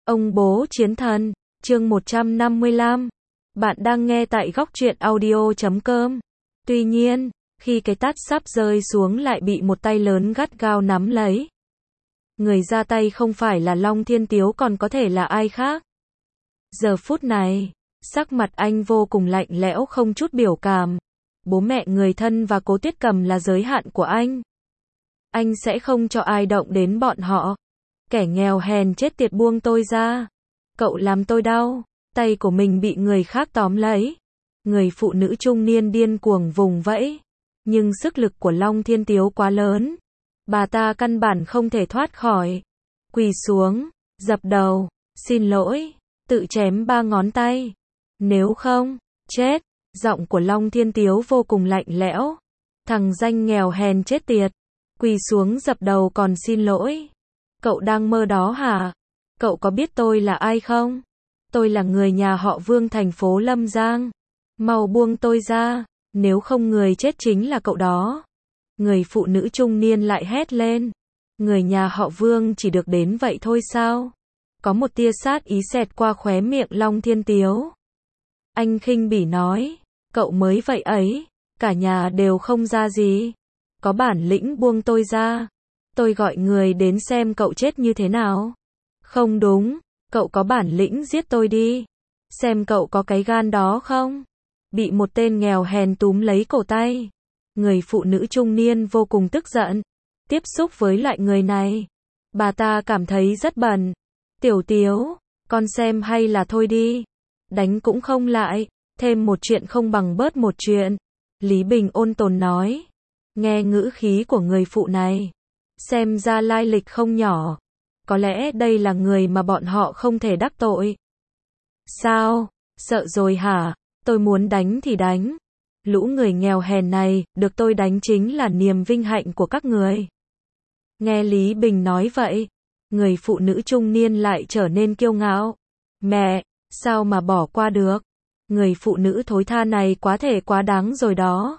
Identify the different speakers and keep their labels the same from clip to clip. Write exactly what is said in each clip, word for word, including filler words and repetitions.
Speaker 1: Ông bố chiến thần, chương một trăm năm mươi lăm. Bạn đang nghe tại góc truyện audio chấm com. Tuy nhiên, khi cái tát sắp rơi xuống lại bị một tay lớn gắt gao nắm lấy. Người ra tay không phải là Long Thiên Tiếu còn có thể là ai khác. Giờ phút này, sắc mặt anh vô cùng lạnh lẽo không chút biểu cảm. Bố mẹ người thân và Cố Tuyết Cầm là giới hạn của anh. Anh sẽ không cho ai động đến bọn họ. Kẻ nghèo hèn chết tiệt buông tôi ra. Cậu làm tôi đau. Tay của mình bị người khác tóm lấy. Người phụ nữ trung niên điên cuồng vùng vẫy. Nhưng sức lực của Long Thiên Tiếu quá lớn. Bà ta căn bản không thể thoát khỏi. Quỳ xuống, dập đầu, xin lỗi, tự chém ba ngón tay. Nếu không, chết. Giọng của Long Thiên Tiếu vô cùng lạnh lẽo. Thằng danh nghèo hèn chết tiệt. Quỳ xuống dập đầu còn xin lỗi. Cậu đang mơ đó hả? Cậu có biết tôi là ai không? Tôi là người nhà họ Vương thành phố Lâm Giang. Mau buông tôi ra, nếu không người chết chính là cậu đó. Người phụ nữ trung niên lại hét lên. Người nhà họ Vương chỉ được đến vậy thôi sao? Có một tia sát ý xẹt qua khóe miệng Long Thiên Tiếu. Anh khinh bỉ nói, cậu mới vậy ấy, cả nhà đều không ra gì. Có bản lĩnh buông tôi ra. Tôi gọi người đến xem cậu chết như thế nào. Không đúng, cậu có bản lĩnh giết tôi đi. Xem cậu có cái gan đó không? Bị một tên nghèo hèn túm lấy cổ tay. Người phụ nữ trung niên vô cùng tức giận. Tiếp xúc với loại người này, bà ta cảm thấy rất bẩn. Tiểu Tiếu, con xem hay là thôi đi. Đánh cũng không lại, thêm một chuyện không bằng bớt một chuyện. Lý Bình ôn tồn nói. Nghe ngữ khí của người phụ này, xem ra lai lịch không nhỏ. Có lẽ đây là người mà bọn họ không thể đắc tội. Sao? Sợ rồi hả? Tôi muốn đánh thì đánh. Lũ người nghèo hèn này, được tôi đánh chính là niềm vinh hạnh của các người. Nghe Lý Bình nói vậy, người phụ nữ trung niên lại trở nên kiêu ngạo. Mẹ, sao mà bỏ qua được? Người phụ nữ thối tha này quá thể quá đáng rồi đó.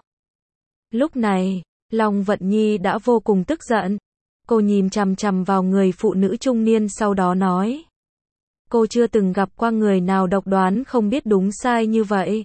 Speaker 1: Lúc này, Long Vận Nhi đã vô cùng tức giận. Cô nhìn chằm chằm vào người phụ nữ trung niên sau đó nói. Cô chưa từng gặp qua người nào độc đoán không biết đúng sai như vậy.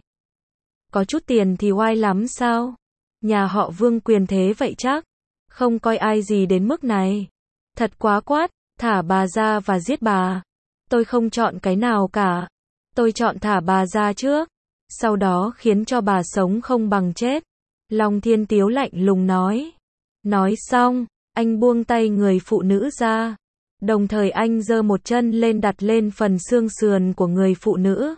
Speaker 1: Có chút tiền thì oai lắm sao? Nhà họ Vương quyền thế vậy chắc. Không coi ai gì đến mức này. Thật quá quát, thả bà ra và giết bà. Tôi không chọn cái nào cả. Tôi chọn thả bà ra trước. Sau đó khiến cho bà sống không bằng chết. Long Thiên Tiếu lạnh lùng nói. Nói xong, anh buông tay người phụ nữ ra. Đồng thời anh giơ một chân lên đặt lên phần xương sườn của người phụ nữ.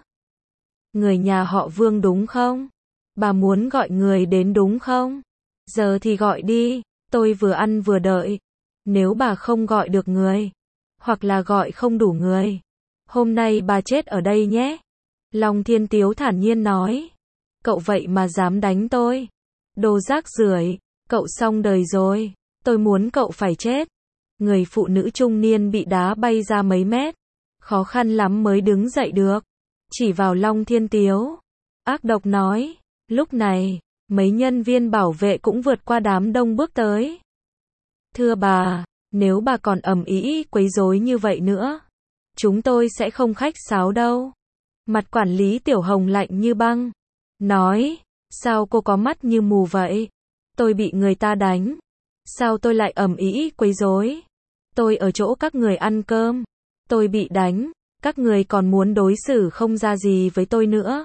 Speaker 1: Người nhà họ Vương đúng không? Bà muốn gọi người đến đúng không? Giờ thì gọi đi, tôi vừa ăn vừa đợi. Nếu bà không gọi được người, hoặc là gọi không đủ người, hôm nay bà chết ở đây nhé. Long Thiên Tiếu thản nhiên nói. Cậu vậy mà dám đánh tôi. Đồ rác rưởi, cậu xong đời rồi. Tôi muốn cậu phải chết. Người phụ nữ trung niên bị đá bay ra mấy mét. Khó khăn lắm mới đứng dậy được. Chỉ vào Long Thiên Tiếu. Ác độc nói. Lúc này, mấy nhân viên bảo vệ cũng vượt qua đám đông bước tới. Thưa bà, nếu bà còn ầm ĩ quấy rối như vậy nữa, chúng tôi sẽ không khách sáo đâu. Mặt quản lý Tiểu Hồng lạnh như băng. Nói, sao cô có mắt như mù vậy? Tôi bị người ta đánh. Sao tôi lại ầm ĩ quấy rối? Tôi ở chỗ các người ăn cơm. Tôi bị đánh. Các người còn muốn đối xử không ra gì với tôi nữa.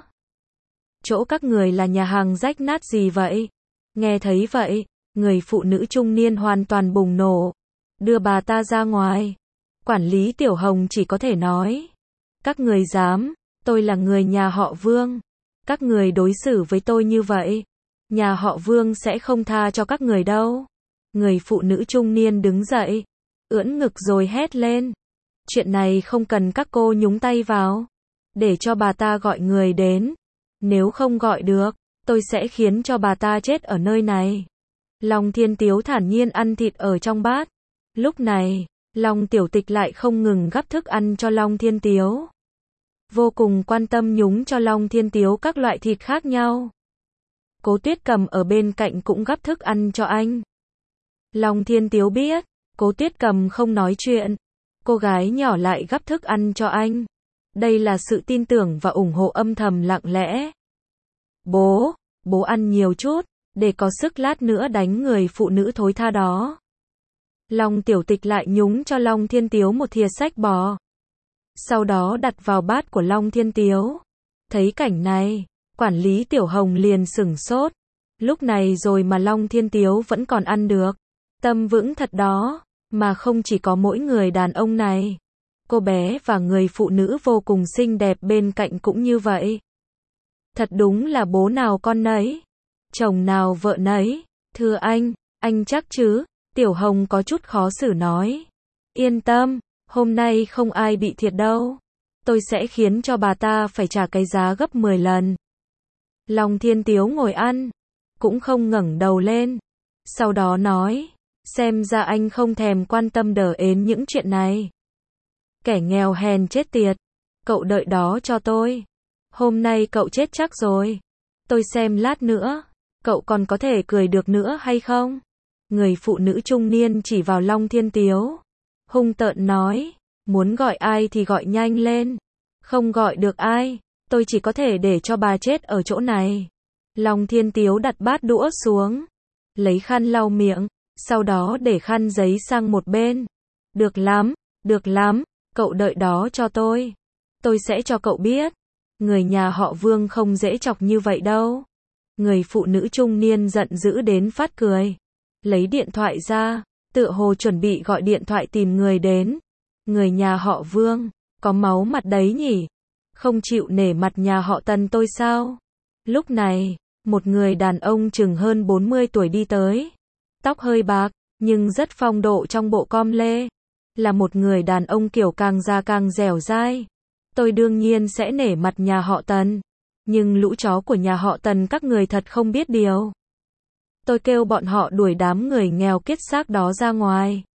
Speaker 1: Chỗ các người là nhà hàng rách nát gì vậy? Nghe thấy vậy, người phụ nữ trung niên hoàn toàn bùng nổ. Đưa bà ta ra ngoài. Quản lý Tiểu Hồng chỉ có thể nói. Các người dám, tôi là người nhà họ Vương. Các người đối xử với tôi như vậy. Nhà họ Vương sẽ không tha cho các người đâu. Người phụ nữ trung niên đứng dậy. Ưỡn ngực rồi hét lên. Chuyện này không cần các cô nhúng tay vào. Để cho bà ta gọi người đến. Nếu không gọi được, tôi sẽ khiến cho bà ta chết ở nơi này. Long Thiên Tiếu thản nhiên ăn thịt ở trong bát. Lúc này, Long Tiểu Tịch lại không ngừng gắp thức ăn cho Long Thiên Tiếu. Vô cùng quan tâm nhúng cho Long Thiên Tiếu các loại thịt khác nhau. Cố Tuyết Cầm ở bên cạnh cũng gắp thức ăn cho anh. Long Thiên Tiếu biết, Cố Tuyết Cầm không nói chuyện. Cô gái nhỏ lại gắp thức ăn cho anh. Đây là sự tin tưởng và ủng hộ âm thầm lặng lẽ. Bố, bố ăn nhiều chút, để có sức lát nữa đánh người phụ nữ thối tha đó. Long Tiểu Tịch lại nhúng cho Long Thiên Tiếu một thìa sách bò. Sau đó đặt vào bát của Long Thiên Tiếu. Thấy cảnh này, quản lý Tiểu Hồng liền sửng sốt. Lúc này rồi mà Long Thiên Tiếu vẫn còn ăn được. Tâm vững thật đó, mà không chỉ có mỗi người đàn ông này. Cô bé và người phụ nữ vô cùng xinh đẹp bên cạnh cũng như vậy. Thật đúng là bố nào con nấy, chồng nào vợ nấy. Thưa anh, anh chắc chứ? Tiểu Hồng có chút khó xử nói. Yên tâm, hôm nay không ai bị thiệt đâu. Tôi sẽ khiến cho bà ta phải trả cái giá gấp mười lần. Long Thiên Tiếu ngồi ăn, cũng không ngẩng đầu lên. Sau đó nói, xem ra anh không thèm quan tâm đờ ến những chuyện này. Kẻ nghèo hèn chết tiệt, cậu đợi đó cho tôi. Hôm nay cậu chết chắc rồi. Tôi xem lát nữa, cậu còn có thể cười được nữa hay không? Người phụ nữ trung niên chỉ vào Long Thiên Tiếu, hung tợn nói, muốn gọi ai thì gọi nhanh lên. Không gọi được ai, tôi chỉ có thể để cho bà chết ở chỗ này. Long Thiên Tiếu đặt bát đũa xuống, lấy khăn lau miệng, sau đó để khăn giấy sang một bên. Được lắm, được lắm, cậu đợi đó cho tôi. Tôi sẽ cho cậu biết, người nhà họ Vương không dễ chọc như vậy đâu. Người phụ nữ trung niên giận dữ đến phát cười. Lấy điện thoại ra, tựa hồ chuẩn bị gọi điện thoại tìm người đến. Người nhà họ Vương, có máu mặt đấy nhỉ? Không chịu nể mặt nhà họ Tần tôi sao? Lúc này, một người đàn ông chừng hơn bốn mươi tuổi đi tới. Tóc hơi bạc, nhưng rất phong độ trong bộ com lê. Là một người đàn ông kiểu càng già càng dẻo dai. Tôi đương nhiên sẽ nể mặt nhà họ Tần. Nhưng lũ chó của nhà họ Tần các người thật không biết điều. Tôi kêu bọn họ đuổi đám người nghèo kiết xác đó ra ngoài.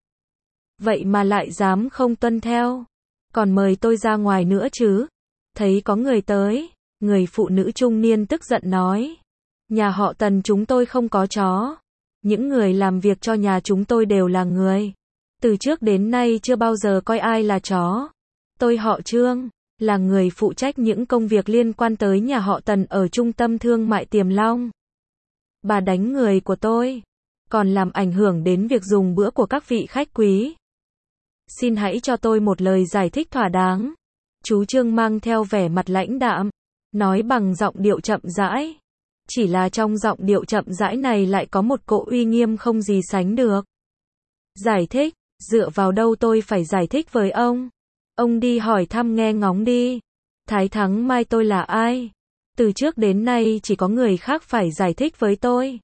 Speaker 1: Vậy mà lại dám không tuân theo. Còn mời tôi ra ngoài nữa chứ. Thấy có người tới, người phụ nữ trung niên tức giận nói. Nhà họ Tần chúng tôi không có chó. Những người làm việc cho nhà chúng tôi đều là người. Từ trước đến nay chưa bao giờ coi ai là chó. Tôi họ Trương, là người phụ trách những công việc liên quan tới nhà họ Tần ở trung tâm thương mại Tiềm Long. Bà đánh người của tôi, còn làm ảnh hưởng đến việc dùng bữa của các vị khách quý. Xin hãy cho tôi một lời giải thích thỏa đáng. Chú Trương mang theo vẻ mặt lãnh đạm, nói bằng giọng điệu chậm rãi. Chỉ là trong giọng điệu chậm rãi này lại có một cỗ uy nghiêm không gì sánh được. Giải thích, dựa vào đâu tôi phải giải thích với ông? Ông đi hỏi thăm nghe ngóng đi. Thái Thắng Mai tôi là ai? Từ trước đến nay chỉ có người khác phải giải thích với tôi.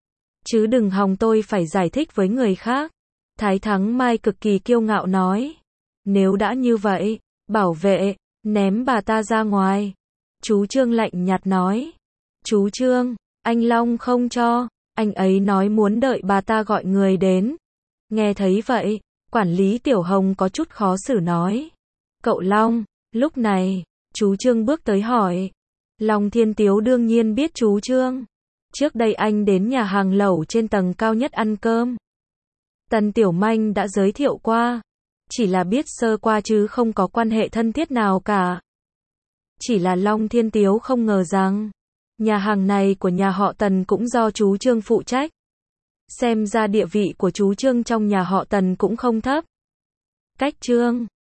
Speaker 1: Chứ đừng hòng tôi phải giải thích với người khác. Thái Thắng Mai cực kỳ kiêu ngạo nói. Nếu đã như vậy, bảo vệ, ném bà ta ra ngoài. Chú Trương lạnh nhạt nói. Chú Trương, anh Long không cho, anh ấy nói muốn đợi bà ta gọi người đến. Nghe thấy vậy, quản lý Tiểu Hồng có chút khó xử nói. Cậu Long, lúc này, chú Trương bước tới hỏi. Long Thiên Tiếu đương nhiên biết chú Trương. Trước đây anh đến nhà hàng lẩu trên tầng cao nhất ăn cơm. Tần Tiểu Manh đã giới thiệu qua. Chỉ là biết sơ qua chứ không có quan hệ thân thiết nào cả. Chỉ là Long Thiên Tiếu không ngờ rằng, nhà hàng này của nhà họ Tần cũng do chú Trương phụ trách. Xem ra địa vị của chú Trương trong nhà họ Tần cũng không thấp. Cách Trương